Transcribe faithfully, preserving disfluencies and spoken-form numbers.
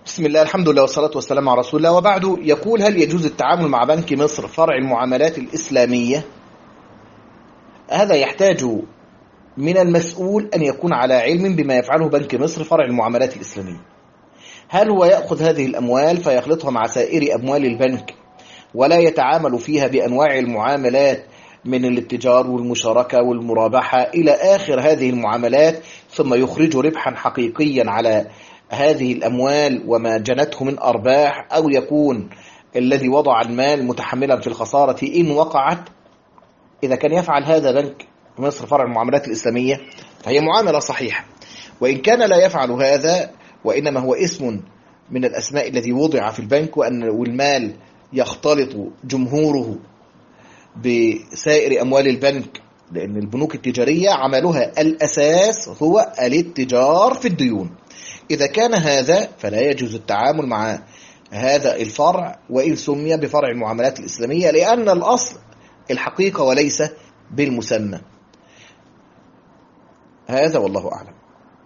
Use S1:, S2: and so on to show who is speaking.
S1: بسم الله، الحمد لله والصلاة والسلام على رسول الله، وبعد. يقول: هل يجوز التعامل مع بنك مصر فرع المعاملات الإسلامية؟ هذا يحتاج من المسؤول أن يكون على علم بما يفعله بنك مصر فرع المعاملات الإسلامية. هل هو يأخذ هذه الأموال فيخلطها مع سائر أموال البنك ولا يتعامل فيها بأنواع المعاملات من الاتجار والمشاركة والمرابحة إلى آخر هذه المعاملات، ثم يخرج ربحا حقيقيا على هذه الأموال وما جنته من أرباح، أو يكون الذي وضع المال متحملا في الخسارة إن وقعت؟ إذا كان يفعل هذا بنك مصر فرع المعاملات الإسلامية فهي معاملة صحيحة. وإن كان لا يفعل هذا وإنما هو اسم من الأسماء الذي وضع في البنك، وأن والمال يختلط جمهوره بسائر أموال البنك، لأن البنوك التجارية عملها الأساس هو الاتجار في الديون. إذا كان هذا فلا يجوز التعامل مع هذا الفرع وإن سمي بفرع المعاملات الإسلامية، لأن الأصل الحقيقة وليس بالمسمى. هذا والله أعلم.